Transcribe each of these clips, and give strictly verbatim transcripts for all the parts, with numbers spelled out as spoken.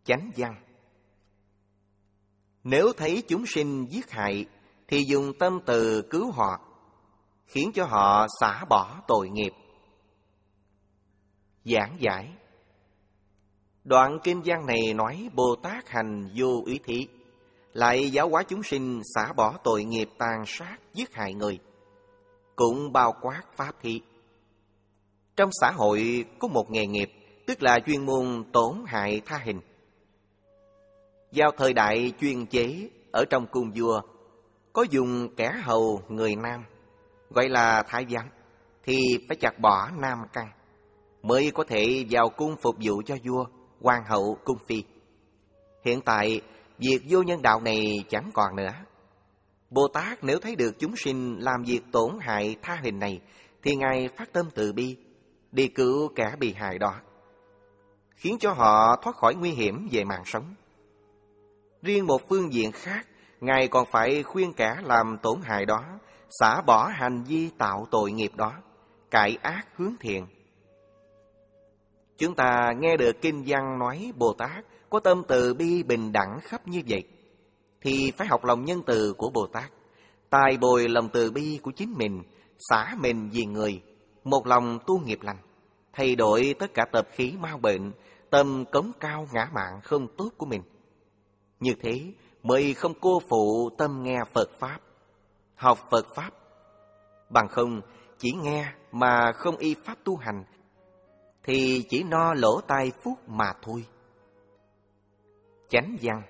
Chánh văn. Nếu thấy chúng sinh giết hại thì dùng tâm từ cứu họ, khiến cho họ xả bỏ tội nghiệp. Giảng giải. Đoạn kinh văn này nói Bồ Tát hành vô úy thí, lại giáo hóa chúng sinh xả bỏ tội nghiệp tàn sát giết hại người, cũng bao quát pháp thí. Trong xã hội có một nghề nghiệp, tức là chuyên môn tổn hại tha hình. Vào thời đại chuyên chế, ở trong cung vua có dùng kẻ hầu người nam, gọi là thái giám, thì phải chặt bỏ nam căn mới có thể vào cung phục vụ cho vua, hoàng hậu, cung phi. Hiện tại việc vô nhân đạo này chẳng còn nữa. Bồ Tát nếu thấy được chúng sinh làm việc tổn hại tha hình này, thì Ngài phát tâm từ bi, đi cứu kẻ bị hại đó, khiến cho họ thoát khỏi nguy hiểm về mạng sống. Riêng một phương diện khác, Ngài còn phải khuyên kẻ làm tổn hại đó xả bỏ hành vi tạo tội nghiệp đó, cải ác hướng thiện. Chúng ta nghe được kinh văn nói Bồ Tát có tâm từ bi bình đẳng khắp như vậy, thì phải học lòng nhân từ của Bồ Tát, tài bồi lòng từ bi của chính mình, xả mình vì người, một lòng tu nghiệp lành, thay đổi tất cả tập khí mau bệnh, tâm cống cao ngã mạn không tốt của mình. Như thế mới không cô phụ tâm nghe Phật Pháp, học Phật Pháp. Bằng không, chỉ nghe mà không y Pháp tu hành, thì chỉ no lỗ tai phúc mà thôi. Chánh văn.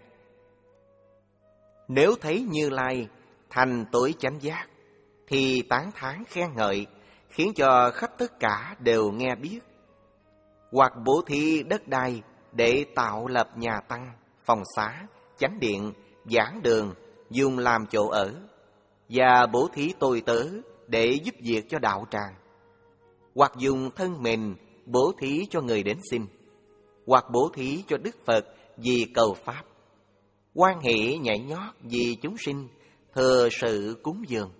Nếu thấy Như Lai thành tối chánh giác, thì tán thán khen ngợi, khiến cho khắp tất cả đều nghe biết. Hoặc bố thí đất đai để tạo lập nhà tăng, phòng xá, chánh điện, giảng đường, dùng làm chỗ ở, và bố thí tôi tớ để giúp việc cho đạo tràng. Hoặc dùng thân mình bố thí cho người đến xin, hoặc bố thí cho Đức Phật vì cầu Pháp, hoan hỷ nhảy nhót vì chúng sinh, thừa sự cúng dường.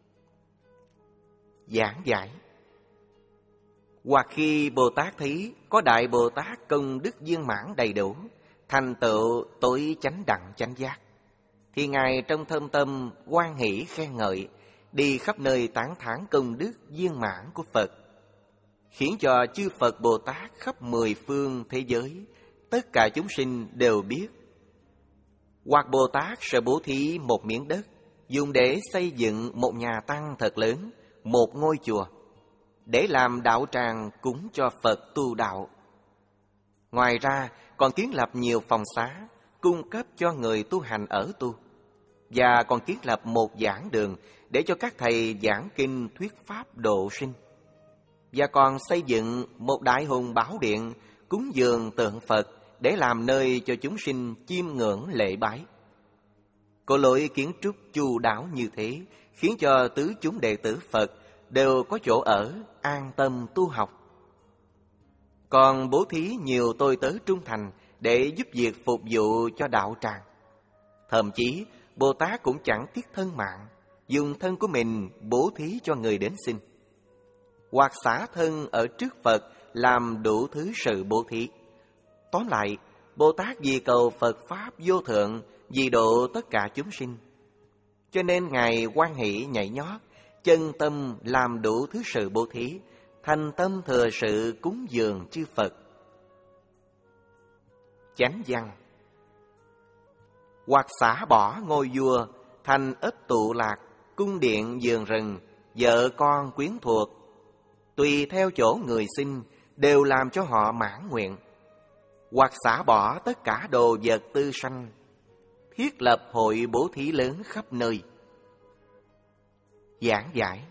Giảng giải. Hoặc khi Bồ Tát thấy có Đại Bồ Tát công đức viên mãn đầy đủ, thành tựu tối chánh đẳng chánh giác, thì Ngài trong thâm tâm hoan hỷ khen ngợi, đi khắp nơi tán thán công đức viên mãn của Phật, khiến cho chư Phật Bồ Tát khắp mười phương thế giới, tất cả chúng sinh đều biết. Hoặc Bồ Tát sẽ bố thí một miếng đất, dùng để xây dựng một nhà tăng thật lớn, một ngôi chùa, để làm đạo tràng cúng cho Phật tu đạo. Ngoài ra còn kiến lập nhiều phòng xá, cung cấp cho người tu hành ở tu, và còn kiến lập một giảng đường để cho các thầy giảng kinh thuyết pháp độ sinh, và còn xây dựng một đại hùng bảo điện cúng dường tượng Phật để làm nơi cho chúng sinh chiêm ngưỡng lễ bái. Có lối kiến trúc chu đáo như thế, khiến cho tứ chúng đệ tử Phật đều có chỗ ở, an tâm tu học. Còn bố thí nhiều tôi tớ trung thành để giúp việc phục vụ cho đạo tràng. Thậm chí Bồ Tát cũng chẳng tiếc thân mạng, dùng thân của mình bố thí cho người đến xin, hoặc xả thân ở trước Phật làm đủ thứ sự bố thí. Tóm lại, Bồ Tát vì cầu Phật Pháp vô thượng, vì độ tất cả chúng sinh, cho nên Ngài hoan hỷ nhảy nhót, chân tâm làm đủ thứ sự bố thí, thành tâm thừa sự cúng dường chư Phật. Chánh văn. Hoặc xả bỏ ngôi vua, thành ấp tụ lạc, cung điện vườn rừng, vợ con quyến thuộc, tùy theo chỗ người xin, đều làm cho họ mãn nguyện. Hoặc xả bỏ tất cả đồ vật tư sanh, thiết lập hội bố thí lớn khắp nơi. Giảng giải.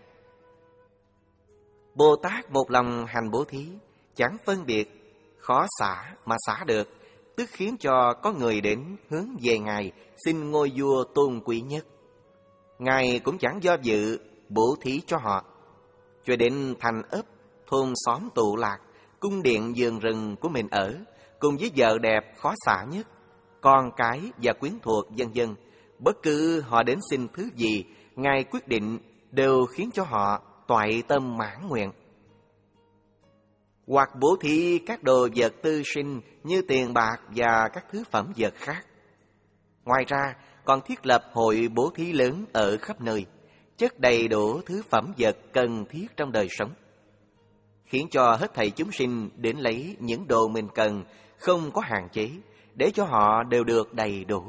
Bồ Tát một lòng hành bố thí, chẳng phân biệt, khó xả mà xả được, tức khiến cho có người đến hướng về Ngài xin ngôi vua tôn quý nhất. Ngài cũng chẳng do dự bố thí cho họ, cho đến thành ấp, thôn xóm tụ lạc, cung điện vườn rừng của mình ở, cùng với vợ đẹp khó xả nhất, con cái và quyến thuộc vân vân. Bất cứ họ đến xin thứ gì, Ngài quyết định đều khiến cho họ toại tâm mãn nguyện. hoặc bố thí các đồ vật tư sinh như tiền bạc và các thứ phẩm vật khác. Ngoài ra, còn thiết lập hội bố thí lớn ở khắp nơi, chất đầy đủ thứ phẩm vật cần thiết trong đời sống, khiến cho hết thảy chúng sinh đến lấy những đồ mình cần, không có hạn chế, để cho họ đều được đầy đủ.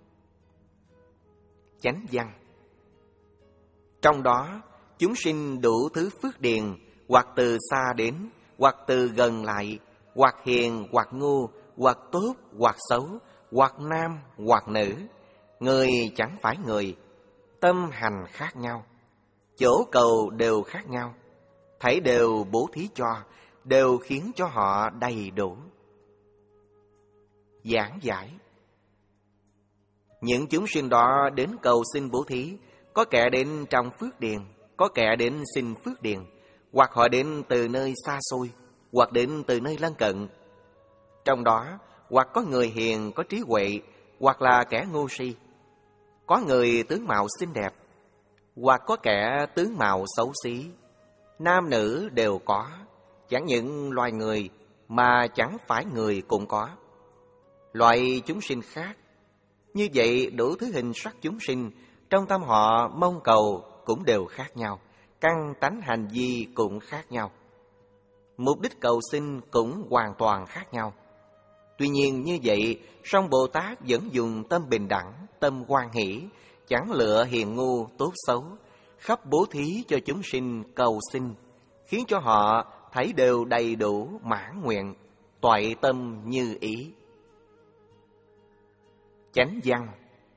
Chánh văn. Trong đó, chúng sinh đủ thứ phước điền, hoặc từ xa đến, hoặc từ gần lại, hoặc hiền, hoặc ngu, hoặc tốt, hoặc xấu, hoặc nam, hoặc nữ, người chẳng phải người, tâm hành khác nhau, chỗ cầu đều khác nhau, thảy đều bố thí cho, đều khiến cho họ đầy đủ. Giảng giải. Những chúng sinh đó đến cầu xin bố thí, có kẻ đến trong phước điền, có kẻ đến xin phước điền, hoặc họ đến từ nơi xa xôi, hoặc đến từ nơi lân cận. Trong đó, hoặc có người hiền có trí huệ, hoặc là kẻ ngu si. Có người tướng mạo xinh đẹp, hoặc có kẻ tướng mạo xấu xí. Nam nữ đều có, chẳng những loài người mà chẳng phải người cũng có. Loại chúng sinh khác, như vậy đủ thứ hình sắc chúng sinh, trong tâm họ mong cầu cũng đều khác nhau, căn tánh hành vi cũng khác nhau, mục đích cầu xin cũng hoàn toàn khác nhau. Tuy nhiên như vậy, song Bồ Tát vẫn dùng tâm bình đẳng, tâm hoan hỷ, chẳng lựa hiền ngu tốt xấu, khắp bố thí cho chúng sinh cầu xin, khiến cho họ thấy đều đầy đủ mãn nguyện, toại tâm như ý. Chánh văn.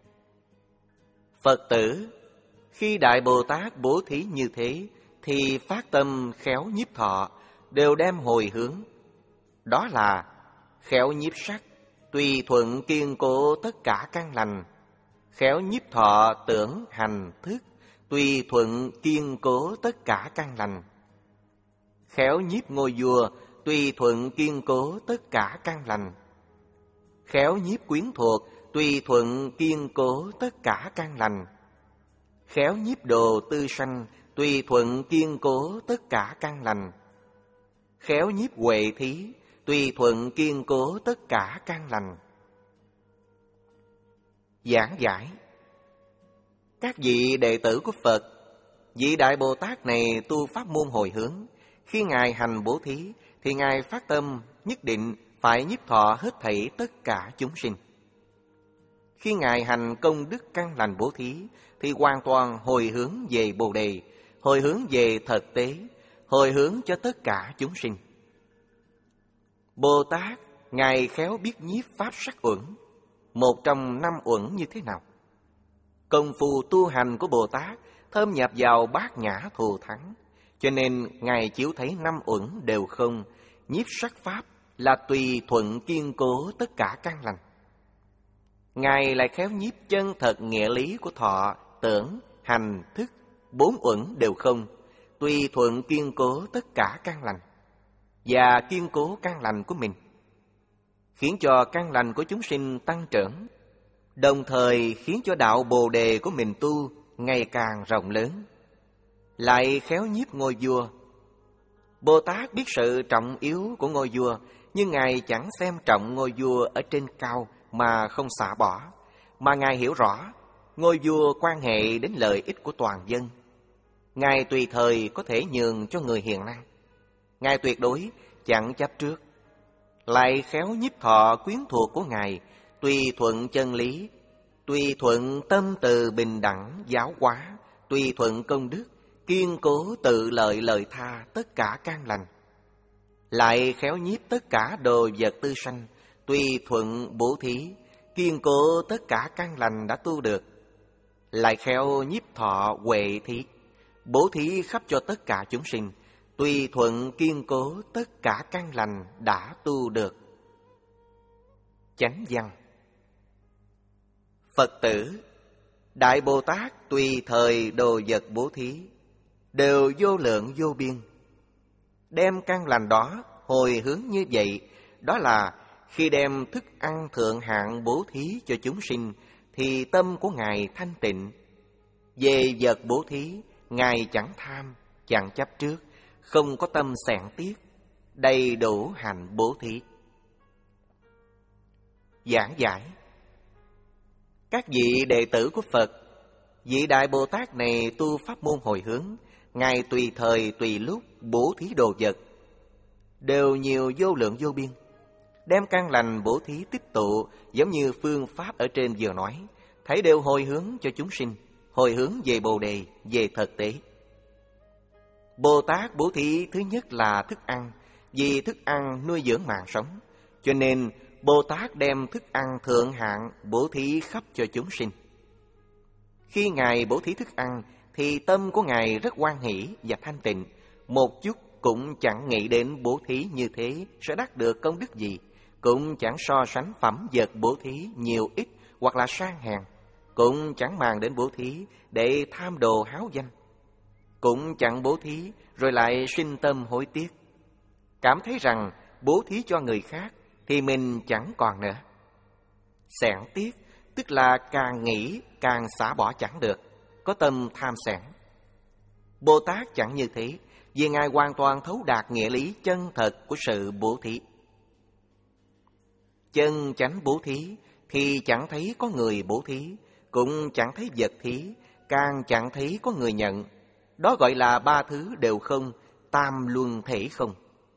Phật tử, khi Đại Bồ Tát bố thí như thế, thì phát tâm khéo nhiếp thọ, đều đem hồi hướng. Đó là khéo nhiếp sắc, tùy thuận kiên cố tất cả căn lành. Khéo nhiếp thọ tưởng hành thức, tùy thuận kiên cố tất cả căn lành. Khéo nhiếp ngôi vua, tùy thuận kiên cố tất cả căn lành. Khéo nhiếp quyến thuộc, tùy thuận kiên cố tất cả căn lành. Khéo nhiếp đồ tư sanh, tùy thuận kiên cố tất cả căn lành. Khéo nhiếp huệ thí, tùy thuận kiên cố tất cả căn lành. Giảng giải. Các vị đệ tử của Phật, vị Đại Bồ Tát này tu pháp môn hồi hướng. Khi Ngài hành bố thí, thì Ngài phát tâm nhất định phải nhiếp thọ hết thảy tất cả chúng sinh. Khi Ngài hành công đức căn lành bố thí, thì hoàn toàn hồi hướng về Bồ Đề, hồi hướng về thực tế, hồi hướng cho tất cả chúng sinh. Bồ Tát, Ngài khéo biết nhiếp pháp sắc uẩn, một trong năm uẩn như thế nào? Công phu tu hành của Bồ Tát thâm nhập vào bát nhã thù thắng, cho nên Ngài chiếu thấy năm uẩn đều không, nhiếp sắc pháp là tùy thuận kiên cố tất cả căn lành. Ngài lại khéo nhiếp chân thật nghĩa lý của thọ, tưởng, hành, thức, bốn uẩn đều không, tùy thuận kiên cố tất cả căn lành, và kiên cố căn lành của mình, khiến cho căn lành của chúng sinh tăng trưởng, đồng thời khiến cho đạo Bồ Đề của mình tu ngày càng rộng lớn. Lại khéo nhiếp ngôi vua. Bồ Tát biết sự trọng yếu của ngôi vua, nhưng Ngài chẳng xem trọng ngôi vua ở trên cao mà không xả bỏ, mà Ngài hiểu rõ ngôi vua quan hệ đến lợi ích của toàn dân. Ngài tùy thời có thể nhường cho người hiền năng. Ngài tuyệt đối chẳng chấp trước. Lại khéo nhiếp thọ quyến thuộc của Ngài, tùy thuận chân lý, tùy thuận tâm từ bình đẳng giáo hóa, tùy thuận công đức, kiên cố tự lợi lợi tha tất cả căn lành. Lại khéo nhiếp tất cả đồ vật tư sanh, tùy thuận bố thí, kiên cố tất cả căn lành đã tu được. Lại khéo nhiếp thọ huệ thí, bố thí khắp cho tất cả chúng sinh, tùy thuận kiên cố tất cả căn lành đã tu được. Chánh văn. Phật tử, Đại Bồ Tát tùy thời đồ vật bố thí, đều vô lượng vô biên. Đem căn lành đó hồi hướng như vậy, đó là khi đem thức ăn thượng hạng bố thí cho chúng sinh, thì tâm của Ngài thanh tịnh. Về vật bố thí, Ngài chẳng tham, chẳng chấp trước, không có tâm xẻn tiếc. đầy đủ hành bố thí. Giảng giải: các vị đệ tử của Phật, vị Đại Bồ Tát này tu pháp môn hồi hướng, Ngài tùy thời tùy lúc bố thí đồ vật, đều nhiều vô lượng vô biên, đem căn lành bố thí tích tụ, giống như phương pháp ở trên vừa nói, thấy đều hồi hướng cho chúng sinh, hồi hướng về Bồ Đề, về thực tế. Bồ Tát bố thí thứ nhất là thức ăn, vì thức ăn nuôi dưỡng mạng sống, cho nên Bồ Tát đem thức ăn thượng hạng bố thí khắp cho chúng sinh. Khi Ngài bố thí thức ăn, thì tâm của Ngài rất hoan hỷ và thanh tịnh, một chút cũng chẳng nghĩ đến bố thí như thế sẽ đắc được công đức gì, cũng chẳng so sánh phẩm vật bố thí nhiều ít hoặc là sang hèn, cũng chẳng màng đến bố thí để tham đồ háo danh, cũng chẳng bố thí rồi lại sinh tâm hối tiếc, cảm thấy rằng bố thí cho người khác thì mình chẳng còn nữa. Xẻn tiếc tức là càng nghĩ càng xả bỏ chẳng được, có tâm tham xẻn. Bồ Tát chẳng như thế, vì Ngài hoàn toàn thấu đạt nghĩa lý chân thật của sự bố thí. Chân chánh bố thí thì chẳng thấy có người bố thí, cũng chẳng thấy vật thí, càng chẳng thấy có người nhận. Đó gọi là ba thứ đều không, tam luân thể không.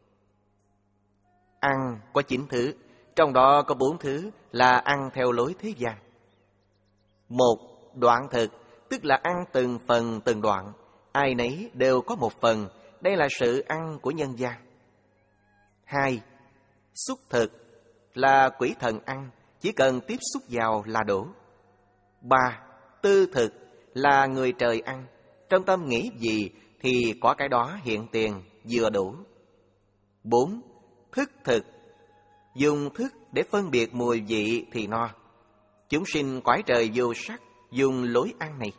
Ăn có chín thứ, trong đó có bốn thứ là ăn theo lối thế gian. Một, đoạn thực, tức là ăn từng phần từng đoạn, ai nấy đều có một phần, đây là sự ăn của nhân gian. Hai, xúc thực, là quỷ thần ăn, chỉ cần tiếp xúc vào là đủ. Ba, tư thực, là người trời ăn, trong tâm nghĩ gì thì có cái đó hiện tiền, vừa đủ. Bốn, thức thực, dùng thức để phân biệt mùi vị thì no. Chúng sinh cõi trời vô sắc dùng lối ăn này.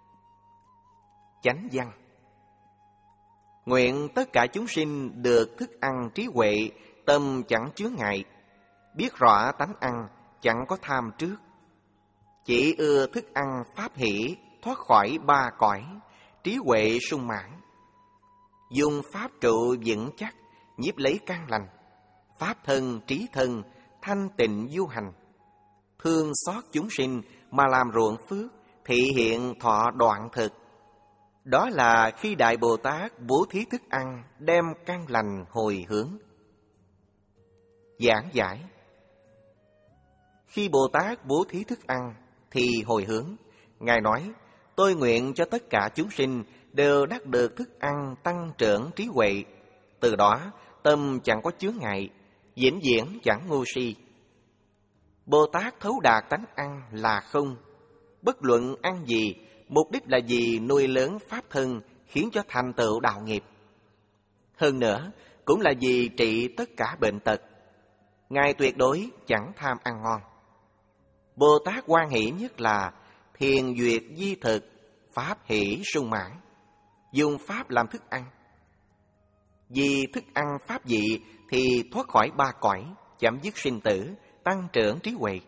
Chánh văn, nguyện tất cả chúng sinh được thức ăn trí huệ, tâm chẳng chướng ngại, biết rõ tánh ăn, chẳng có tham trước, chỉ ưa thức ăn pháp hỷ, thoát khỏi ba cõi, trí huệ sung mãn. Dùng pháp trụ vững chắc, nhiếp lấy căn lành, pháp thân trí thân, thanh tịnh du hành, thương xót chúng sinh mà làm ruộng phước, thị hiện thọ đoạn thực. Đó là khi Đại Bồ Tát bố thí thức ăn, đem căn lành hồi hướng. Giảng giải: khi Bồ Tát bố thí thức ăn thì hồi hướng. Ngài nói, tôi nguyện cho tất cả chúng sinh đều đắc được thức ăn tăng trưởng trí huệ, từ đó tâm chẳng có chướng ngại, vĩnh viễn chẳng ngu si. Bồ Tát thấu đạt tánh ăn là không, bất luận ăn gì, mục đích là gì nuôi lớn pháp thân, khiến cho thành tựu đạo nghiệp. Hơn nữa, cũng là vì trị tất cả bệnh tật. Ngài tuyệt đối chẳng tham ăn ngon. Bồ Tát hoan hỷ nhất là thiền duyệt di thực, pháp hỷ sung mãn, dùng pháp làm thức ăn. Vì thức ăn pháp vị thì thoát khỏi ba cõi, chấm dứt sinh tử, tăng trưởng trí huệ.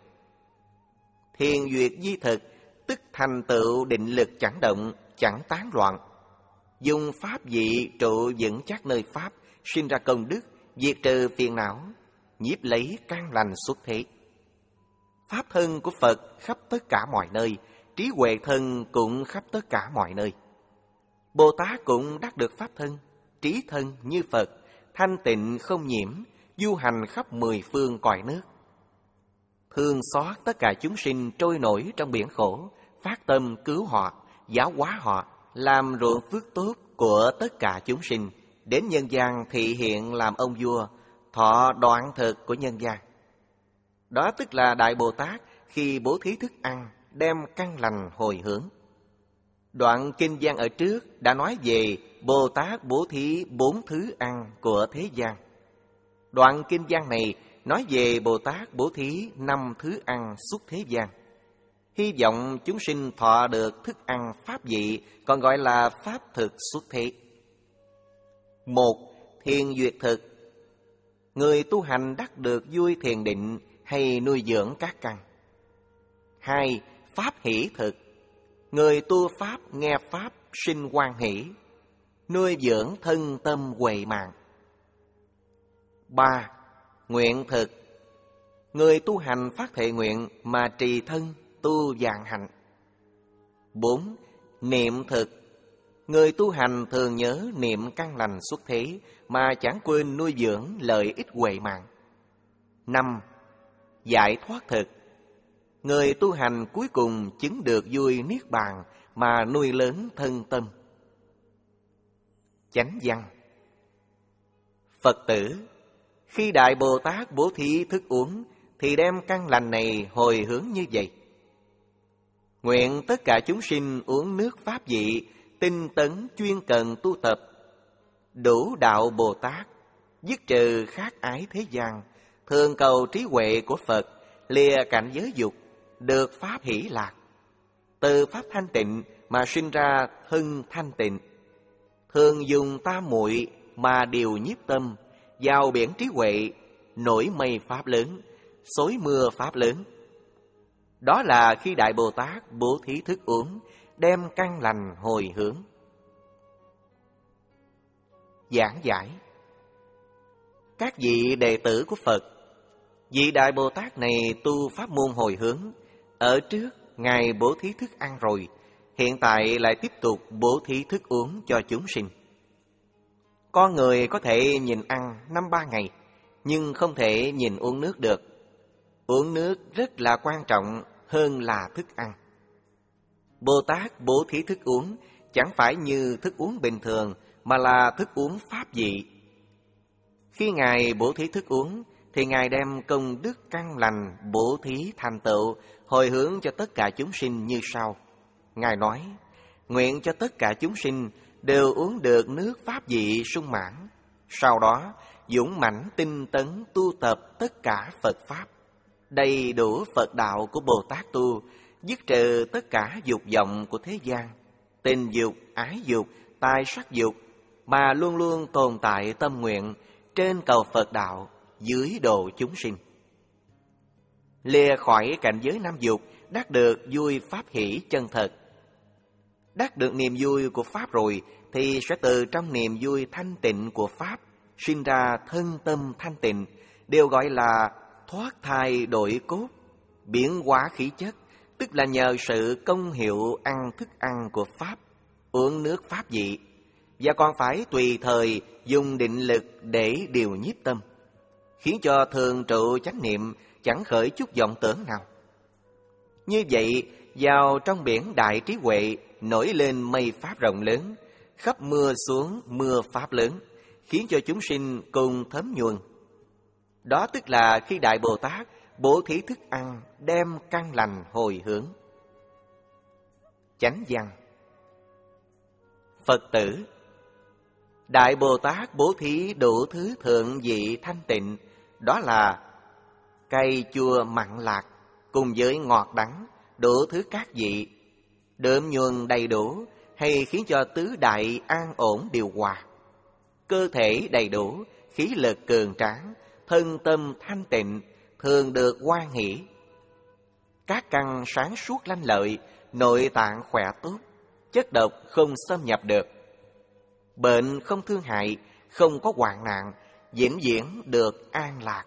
Thiền duyệt di thực tức thành tựu định lực chẳng động, chẳng tán loạn. Dùng pháp vị trụ vững chắc nơi pháp, sinh ra công đức, diệt trừ phiền não, nhiếp lấy căn lành xuất thế. Pháp thân của Phật khắp tất cả mọi nơi, trí huệ thân cũng khắp tất cả mọi nơi. Bồ Tát cũng đắc được pháp thân, trí thân như Phật, thanh tịnh không nhiễm, du hành khắp mười phương cõi nước. Thương xót tất cả chúng sinh trôi nổi trong biển khổ, phát tâm cứu họ, giáo hóa họ, làm ruộng phước tốt của tất cả chúng sinh, đến nhân gian thị hiện làm ông vua, thọ đoạn thực của nhân gian. Đó tức là Đại Bồ Tát khi bố thí thức ăn, đem căn lành hồi hướng. Đoạn kinh văn ở trước đã nói về Bồ Tát bố thí bốn thứ ăn của thế gian. Đoạn kinh văn này nói về Bồ Tát bố thí năm thứ ăn xuất thế gian. Hy vọng chúng sinh thọ được thức ăn pháp vị, còn gọi là pháp thực xuất thế. Một, thiền duyệt thực. Người tu hành đắc được vui thiền định hay nuôi dưỡng các căn. Hai, pháp hỷ thực. Người tu pháp nghe pháp sinh hoan hỷ, nuôi dưỡng thân tâm huệ mạng. Ba. Nguyện thực. Người tu hành phát thệ nguyện mà trì thân tu vạn hạnh. Bốn. Niệm thực. Người tu hành thường nhớ niệm căn lành xuất thế mà chẳng quên nuôi dưỡng lợi ích huệ mạng. Năm. Giải thoát thực. Người tu hành cuối cùng chứng được vui niết bàn mà nuôi lớn thân tâm. Chánh văn. Phật tử, khi Đại Bồ Tát bố thí thức uống thì đem căn lành này hồi hướng như vậy: nguyện tất cả chúng sinh uống nước pháp vị, tinh tấn chuyên cần tu tập, đủ đạo Bồ Tát, dứt trừ khát ái thế gian, thường cầu trí huệ của Phật, lìa cảnh giới dục, được pháp hỷ lạc. Từ pháp thanh tịnh mà sinh ra thân thanh tịnh, thường dùng tam muội mà điều nhiếp tâm, vào biển trí huệ, nổi mây pháp lớn, xối mưa pháp lớn. Đó là khi Đại Bồ Tát bố thí thức uống, đem căn lành hồi hướng. Giảng giải. Các vị đệ tử của Phật, vị Đại Bồ Tát này tu pháp môn hồi hướng. Ở trước Ngài bố thí thức ăn rồi, hiện tại lại tiếp tục bố thí thức uống cho chúng sinh. Con người có thể nhìn ăn năm ba ngày, nhưng không thể nhìn uống nước được. Uống nước rất là quan trọng hơn là thức ăn. Bồ Tát bố thí thức uống chẳng phải như thức uống bình thường, mà là thức uống pháp vị. Khi Ngài bố thí thức uống, thì Ngài đem công đức căn lành bố thí thành tựu, hồi hướng cho tất cả chúng sinh như sau. Ngài nói: nguyện cho tất cả chúng sinh đều uống được nước pháp vị sung mãn, sau đó dũng mãnh tinh tấn tu tập tất cả Phật Pháp, đầy đủ Phật đạo của Bồ Tát tu, dứt trừ tất cả dục vọng của thế gian, tình dục, ái dục, tài sắc dục, mà luôn luôn tồn tại tâm nguyện trên cầu Phật đạo, dưới độ chúng sinh. Lìa khỏi cảnh giới năm dục, đắc được vui pháp hỷ chân thật. Đắc được niềm vui của Pháp rồi, thì sẽ từ trong niềm vui thanh tịnh của Pháp sinh ra thân tâm thanh tịnh, đều gọi là thoát thai đổi cốt, biến hóa khí chất, tức là nhờ sự công hiệu ăn thức ăn của Pháp, uống nước pháp vị, và còn phải tùy thời dùng định lực để điều nhiếp tâm, khiến cho thường trụ chánh niệm chẳng khởi chút vọng tưởng nào. Như vậy, vào trong biển đại trí huệ nổi lên mây pháp rộng lớn, khắp mưa xuống mưa pháp lớn, khiến cho chúng sinh cùng thấm nhuần. Đó tức là khi Đại Bồ Tát bố thí thức ăn, đem căn lành hồi hướng. Chánh văn. Phật tử, Đại Bồ Tát bố thí đủ thứ thượng vị thanh tịnh, đó là cay chua mặn lạc, cùng với ngọt đắng, đủ thứ các vị, đượm nhuần đầy đủ, hay khiến cho tứ đại an ổn điều hòa, cơ thể đầy đủ, khí lực cường tráng, thân tâm thanh tịnh, thường được hoan hỷ. Các căn sáng suốt lanh lợi, nội tạng khỏe tốt, chất độc không xâm nhập được, bệnh không thương hại, không có hoạn nạn, vĩnh viễn được an lạc.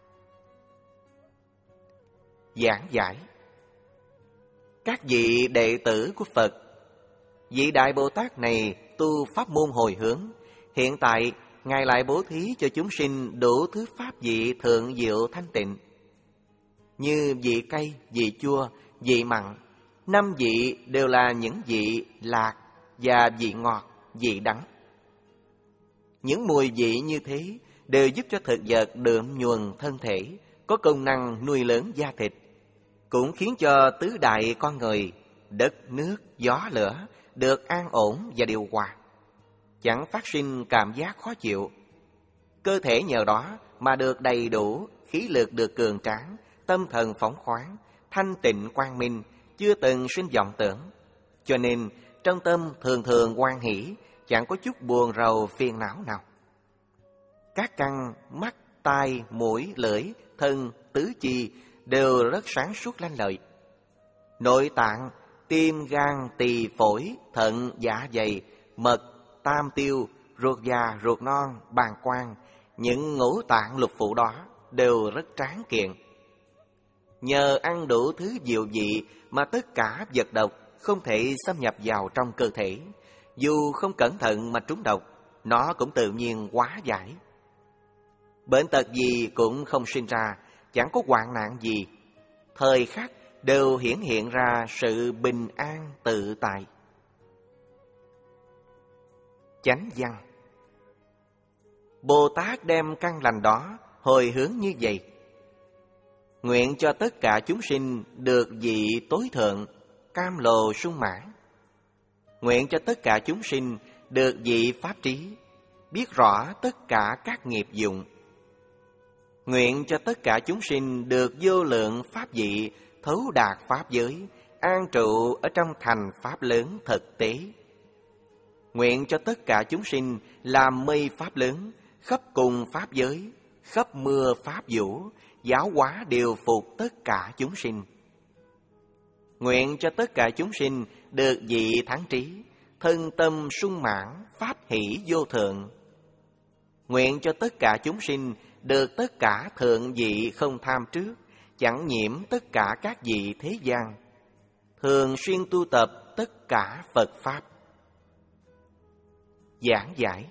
Giảng giải. Các vị đệ tử của Phật, vị Đại Bồ Tát này tu pháp môn hồi hướng, hiện tại Ngài lại bố thí cho chúng sinh đủ thứ pháp vị thượng diệu thanh tịnh, như vị cay, vị chua, vị mặn. Năm vị đều là những vị lạc và vị ngọt, vị đắng. Những mùi vị như thế đều giúp cho thực vật đượm nhuần thân thể, có công năng nuôi lớn da thịt, cũng khiến cho tứ đại con người, đất, nước, gió, lửa được an ổn và điều hòa, chẳng phát sinh cảm giác khó chịu. Cơ thể nhờ đó mà được đầy đủ, khí lực được cường tráng, tâm thần phóng khoáng, thanh tịnh quang minh, chưa từng sinh vọng tưởng. Cho nên trong tâm thường thường hoan hỷ, chẳng có chút buồn rầu phiền não nào. Các căn mắt, tai, mũi, lưỡi, thân, tứ chi đều rất sáng suốt lanh lợi. Nội tạng, tim, gan, tỳ, phổi, thận, dạ dày, mật, tam tiêu, ruột già, ruột non, bàng quang, Những ngũ tạng lục phủ đó đều rất tráng kiện. Nhờ ăn đủ thứ diệu vị mà tất cả vật độc không thể xâm nhập vào trong cơ thể. Dù không cẩn thận mà trúng độc, nó cũng tự nhiên hóa giải. Bệnh tật gì cũng không sinh ra, chẳng có hoạn nạn gì. Thời khắc đều hiển hiện ra sự bình an tự tại. Chánh văn. Bồ Tát đem căn lành đó hồi hướng như vậy: nguyện cho tất cả chúng sinh được vị tối thượng, cam lồ sung mãn. Nguyện cho tất cả chúng sinh được vị pháp trí, biết rõ tất cả các nghiệp dụng. Nguyện cho tất cả chúng sinh được vô lượng pháp vị, thấu đạt pháp giới, an trụ ở trong thành pháp lớn thực tế. Nguyện cho tất cả chúng sinh làm mây pháp lớn, khắp cùng pháp giới, khắp mưa pháp vũ, giáo hóa điều phục tất cả chúng sinh. Nguyện cho tất cả chúng sinh được vị thắng trí, thân tâm sung mãn, pháp hỷ vô thượng. Nguyện cho tất cả chúng sinh được tất cả thượng vị không tham trước, chẳng nhiễm tất cả các vị thế gian, thường xuyên tu tập tất cả Phật Pháp. Giảng giải.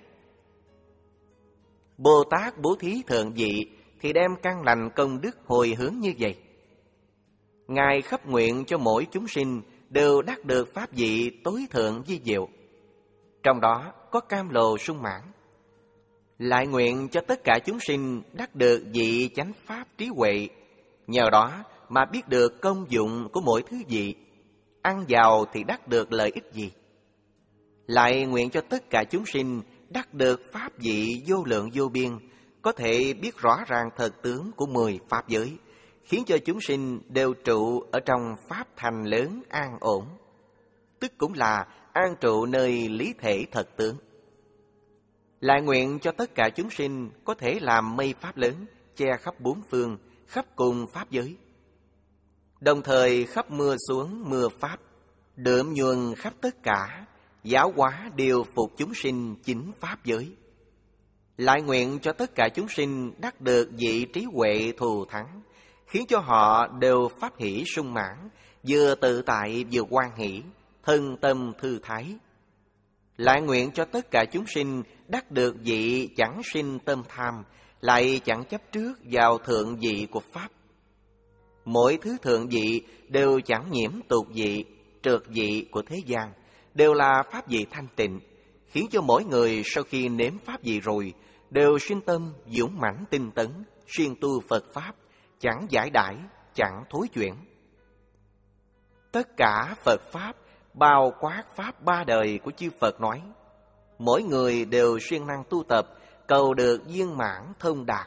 Bồ Tát bố thí thượng vị thì đem căn lành công đức hồi hướng như vậy. Ngài khắp nguyện cho mỗi chúng sinh đều đắc được pháp vị tối thượng vi diệu, trong đó có cam lồ sung mãn. Lại nguyện cho tất cả chúng sinh đắc được vị chánh pháp trí huệ, nhờ đó mà biết được công dụng của mỗi thứ vị, ăn vào thì đắc được lợi ích gì. Lại nguyện cho tất cả chúng sinh đắc được pháp vị vô lượng vô biên, có thể biết rõ ràng thật tướng của mười pháp giới, khiến cho chúng sinh đều trụ ở trong pháp thành lớn an ổn, tức cũng là an trụ nơi lý thể thật tướng. Lại nguyện cho tất cả chúng sinh có thể làm mây pháp lớn, che khắp bốn phương, khắp cùng pháp giới. Đồng thời khắp mưa xuống mưa pháp, đượm nhuần khắp tất cả, giáo hóa điều phục chúng sinh chính pháp giới. Lại nguyện cho tất cả chúng sinh đắc được vị trí huệ thù thắng, khiến cho họ đều pháp hỷ sung mãn, vừa tự tại vừa hoan hỷ, thân tâm thư thái. Lại nguyện cho tất cả chúng sinh đắc được vị chẳng sinh tâm tham, lại chẳng chấp trước vào thượng vị của Pháp. Mỗi thứ thượng vị đều chẳng nhiễm tục vị, trượt vị của thế gian, đều là pháp vị thanh tịnh, khiến cho mỗi người sau khi nếm pháp vị rồi đều sinh tâm dũng mãnh tinh tấn, xuyên tu Phật Pháp, chẳng giải đãi, chẳng thối chuyển. Tất cả Phật Pháp bao quát Pháp ba đời của chư Phật nói, mỗi người đều siêng năng tu tập, cầu được viên mãn thông đạt.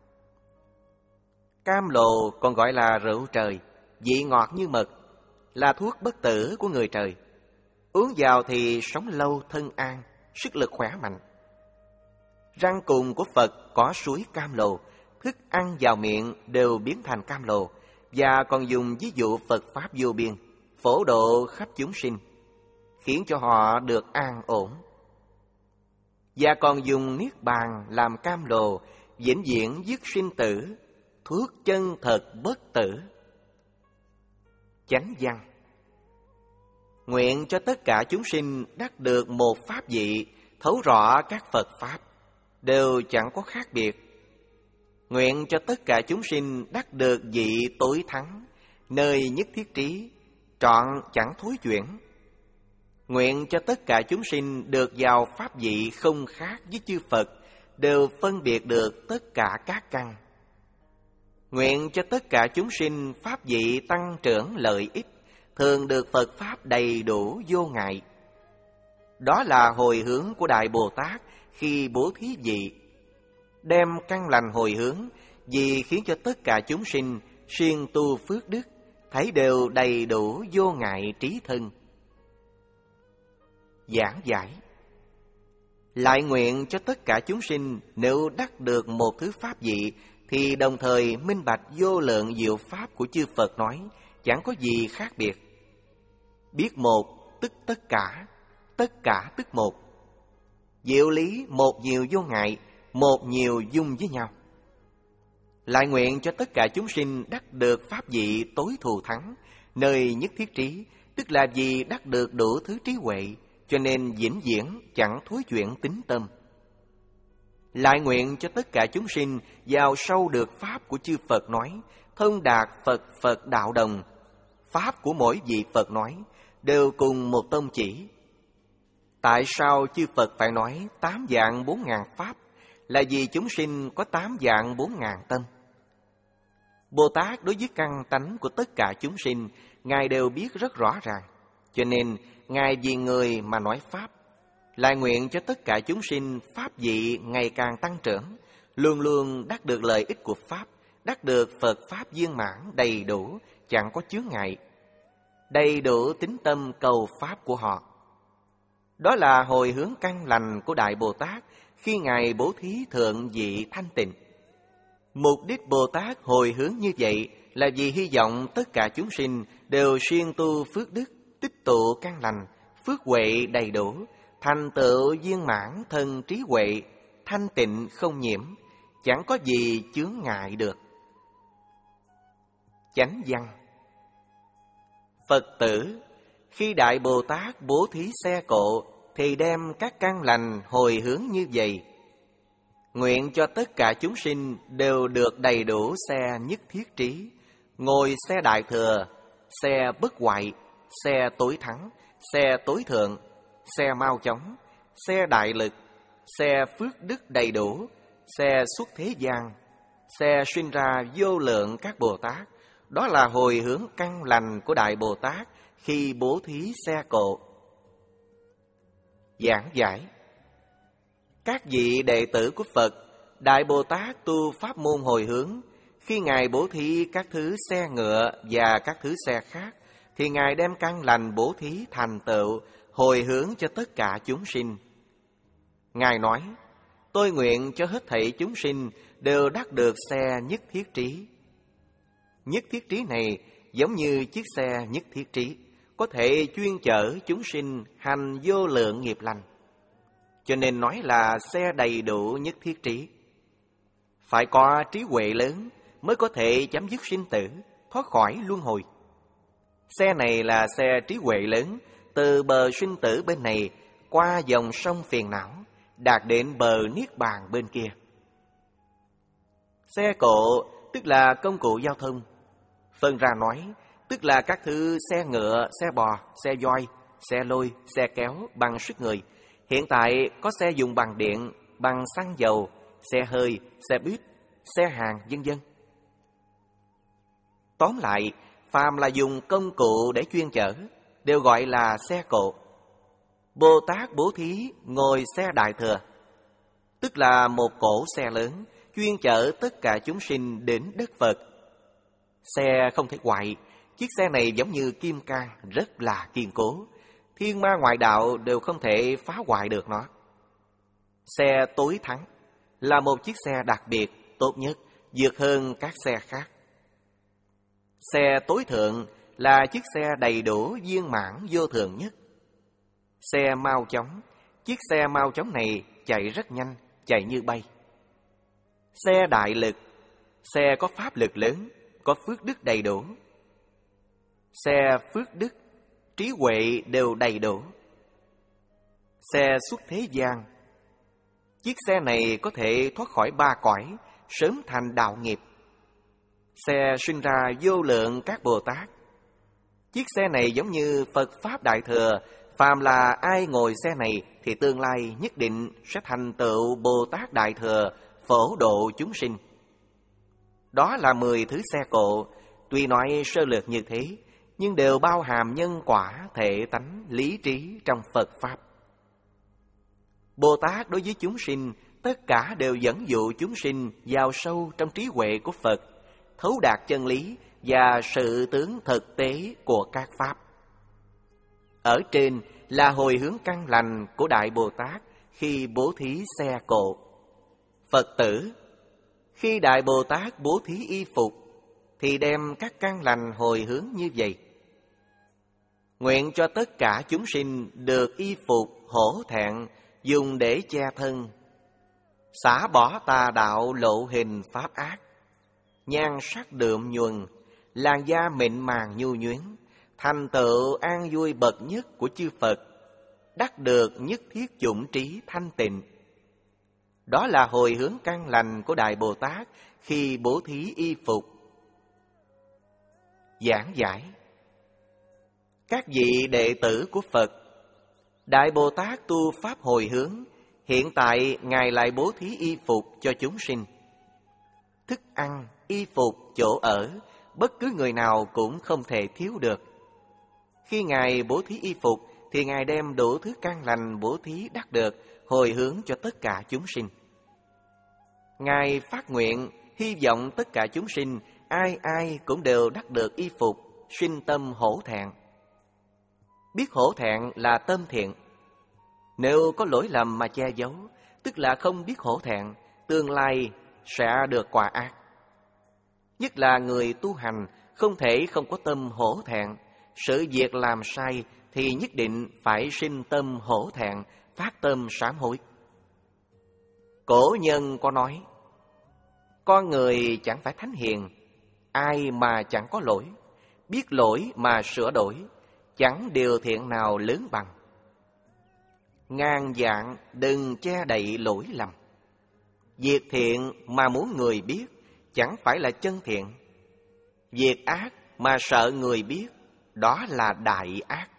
Cam lồ còn gọi là rượu trời, vị ngọt như mật, là thuốc bất tử của người trời. Uống vào thì sống lâu thân an, sức lực khỏe mạnh. Răng cùng của Phật có suối cam lồ, thức ăn vào miệng đều biến thành cam lồ, và còn dùng ví dụ Phật Pháp vô biên, phổ độ khắp chúng sinh, khiến cho họ được an ổn. Và còn dùng niết bàn làm cam lồ, vĩnh viễn dứt sinh tử, thuốc chân thật bất tử. Chánh văn. Nguyện cho tất cả chúng sinh đắc được một pháp vị, thấu rõ các Phật Pháp, đều chẳng có khác biệt. Nguyện cho tất cả chúng sinh đắc được vị tối thắng, nơi nhất thiết trí, trọn chẳng thối chuyển. Nguyện cho tất cả chúng sinh được vào pháp vị không khác với chư Phật, đều phân biệt được tất cả các căn. Nguyện cho tất cả chúng sinh pháp vị tăng trưởng lợi ích, thường được Phật Pháp đầy đủ vô ngại. Đó là hồi hướng của Đại Bồ Tát khi bố thí vị. Đem căn lành hồi hướng, vì khiến cho tất cả chúng sinh siêng tu phước đức, thấy đều đầy đủ vô ngại trí thân. Giảng giải. Lại nguyện cho tất cả chúng sinh nếu đắc được một thứ pháp vị, thì đồng thời minh bạch vô lượng diệu pháp của chư Phật nói, chẳng có gì khác biệt. Biết một tức tất cả, tất cả tức một. Diệu lý một nhiều vô ngại, một nhiều dung với nhau. Lại nguyện cho tất cả chúng sinh đắc được pháp vị tối thù thắng, nơi nhất thiết trí, tức là vì đắc được đủ thứ trí huệ, cho nên vĩnh viễn chẳng thối chuyển tính tâm. Lại nguyện cho tất cả chúng sinh vào sâu được pháp của chư Phật nói, thông đạt Phật Phật đạo đồng. Pháp của mỗi vị Phật nói đều cùng một tông chỉ. Tại sao chư Phật phải nói tám vạn bốn ngàn pháp? Là vì chúng sinh có tám vạn bốn ngàn tâm. Bồ Tát đối với căn tánh của tất cả chúng sinh, Ngài đều biết rất rõ ràng. Cho nên Ngài vì người mà nói pháp. Lại nguyện cho tất cả chúng sinh pháp vị ngày càng tăng trưởng, luôn luôn đắc được lợi ích của pháp, đắc được Phật pháp viên mãn đầy đủ, chẳng có chướng ngại, đầy đủ tín tâm cầu pháp của họ. Đó là hồi hướng căn lành của Đại Bồ Tát khi Ngài bố thí thượng vị thanh tịnh. Mục đích Bồ Tát hồi hướng như vậy là vì hy vọng tất cả chúng sinh đều siêng tu phước đức, tích tụ căn lành, phước huệ đầy đủ, thành tựu viên mãn thân trí huệ, thanh tịnh không nhiễm, chẳng có gì chướng ngại được. Chánh văn. Phật tử, khi Đại Bồ Tát bố thí xe cộ thì đem các căn lành hồi hướng như vậy. Nguyện cho tất cả chúng sinh đều được đầy đủ xe nhất thiết trí, ngồi xe đại thừa, xe bất hoại, xe tối thắng, xe tối thượng, xe mau chóng, xe đại lực, xe phước đức đầy đủ, xe xuất thế gian, xe sinh ra vô lượng các Bồ Tát. Đó là hồi hướng căn lành của Đại Bồ Tát khi bố thí xe cộ. Giảng giải. Các vị đệ tử của Phật, Đại Bồ Tát tu pháp môn hồi hướng, khi Ngài bố thí các thứ xe ngựa và các thứ xe khác, thì Ngài đem căn lành bố thí thành tựu, hồi hướng cho tất cả chúng sinh. Ngài nói, tôi nguyện cho hết thảy chúng sinh đều đắc được xe nhất thiết trí. Nhất thiết trí này giống như chiếc xe nhất thiết trí, có thể chuyên chở chúng sinh hành vô lượng nghiệp lành. Cho nên nói là xe đầy đủ nhất thiết trí. Phải có trí huệ lớn mới có thể chấm dứt sinh tử, thoát khỏi luân hồi. Xe này là xe trí huệ lớn, từ bờ sinh tử bên này qua dòng sông phiền não, đạt đến bờ niết bàn bên kia. Xe cộ tức là công cụ giao thông. Phân ra nói, tức là các thứ xe ngựa, xe bò, xe voi, xe lôi, xe kéo bằng sức người. Hiện tại có xe dùng bằng điện, bằng xăng dầu, xe hơi, xe buýt, xe hàng, vân vân. Tóm lại, phàm là dùng công cụ để chuyên chở, đều gọi là xe cộ. Bồ Tát bố thí ngồi xe đại thừa, tức là một cỗ xe lớn, chuyên chở tất cả chúng sinh đến đất Phật. Xe không thể hoại, chiếc xe này giống như kim cang, rất là kiên cố. Thiên ma ngoại đạo đều không thể phá hoại được nó. Xe tối thắng là một chiếc xe đặc biệt, tốt nhất, vượt hơn các xe khác. Xe tối thượng là chiếc xe đầy đủ viên mãn vô thượng nhất. Xe mau chóng, chiếc xe mau chóng này chạy rất nhanh, chạy như bay. Xe đại lực, xe có pháp lực lớn, có phước đức đầy đủ. Xe phước đức, trí huệ đều đầy đủ. Xe xuất thế gian, chiếc xe này có thể thoát khỏi ba cõi, sớm thành đạo nghiệp. Xe sinh ra vô lượng các Bồ Tát. Chiếc xe này giống như Phật Pháp Đại Thừa, phàm là ai ngồi xe này thì tương lai nhất định sẽ thành tựu Bồ Tát Đại Thừa, phổ độ chúng sinh. Đó là mười thứ xe cộ, tuy nói sơ lược như thế, nhưng đều bao hàm nhân quả, thể tánh, lý trí trong Phật Pháp. Bồ Tát đối với chúng sinh, tất cả đều dẫn dụ chúng sinh vào sâu trong trí huệ của Phật, thấu đạt chân lý và sự tướng thực tế của các Pháp. Ở trên là hồi hướng căn lành của Đại Bồ Tát khi bố thí xe cộ. Phật tử, khi Đại Bồ Tát bố thí y phục, thì đem các căn lành hồi hướng như vậy. Nguyện cho tất cả chúng sinh được y phục hổ thẹn, dùng để che thân. xả bỏ tà đạo lộ hình pháp ác. Nhan sắc đượm nhuần, làn da mịn màng nhu nhuyến, thành tựu an vui bậc nhất của chư Phật, đắc được nhất thiết chủng trí thanh tịnh. Đó là hồi hướng căn lành của Đại Bồ Tát khi bố thí y phục. Giảng giải: các vị đệ tử của Phật, Đại Bồ Tát tu pháp hồi hướng, hiện tại Ngài lại bố thí y phục cho chúng sinh. Thức ăn, y phục, chỗ ở, bất cứ người nào cũng không thể thiếu được. Khi Ngài bố thí y phục, thì Ngài đem đủ thứ căn lành bố thí đắc được, hồi hướng cho tất cả chúng sinh. Ngài phát nguyện, hy vọng tất cả chúng sinh, ai ai cũng đều đắc được y phục, sinh tâm hổ thẹn. Biết hổ thẹn là tâm thiện. Nếu có lỗi lầm mà che giấu, tức là không biết hổ thẹn, tương lai sẽ được quả ác. Nhất là người tu hành, không thể không có tâm hổ thẹn. Sự việc làm sai thì nhất định phải sinh tâm hổ thẹn, phát tâm sám hối. Cổ nhân có nói, con người chẳng phải thánh hiền, ai mà chẳng có lỗi, biết lỗi mà sửa đổi, chẳng điều thiện nào lớn bằng. Ngàn vạn đừng che đậy lỗi lầm. Việc thiện mà muốn người biết, chẳng phải là chân thiện. Việc ác mà sợ người biết, đó là đại ác.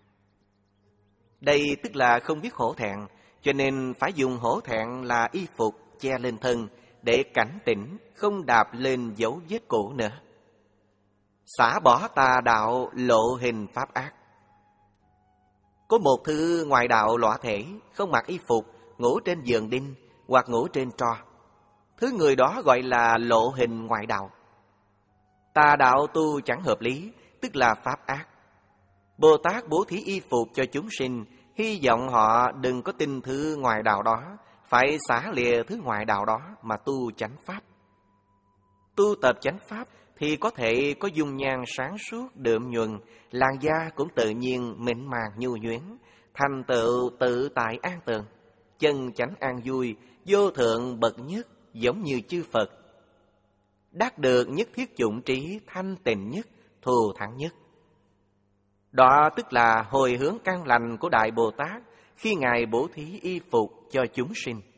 Đây tức là không biết hổ thẹn, cho nên phải dùng hổ thẹn là y phục che lên thân, để cảnh tỉnh, không đạp lên dấu vết cũ nữa. Xả bỏ tà đạo lộ hình pháp ác. Có một thứ ngoại đạo lõa thể, không mặc y phục, ngủ trên giường đinh hoặc ngủ trên tro. Thứ người đó gọi là lộ hình ngoại đạo. Tà đạo tu chẳng hợp lý, tức là pháp ác. Bồ Tát bố thí y phục cho chúng sinh, hy vọng họ đừng có tin thứ ngoại đạo đó, phải xả lìa thứ ngoại đạo đó mà tu chánh pháp. Tu tập chánh pháp thì có thể có dung nhan sáng suốt đượm nhuần, làn da cũng tự nhiên mịn màng nhu nhuyễn, thành tựu tự tại an tường, chân chánh an vui, vô thượng bậc nhất, giống như chư Phật, đắc được nhất thiết chủng trí thanh tịnh nhất, thù thắng nhất. Đó tức là hồi hướng căn lành của Đại Bồ Tát khi Ngài bố thí y phục cho chúng sinh.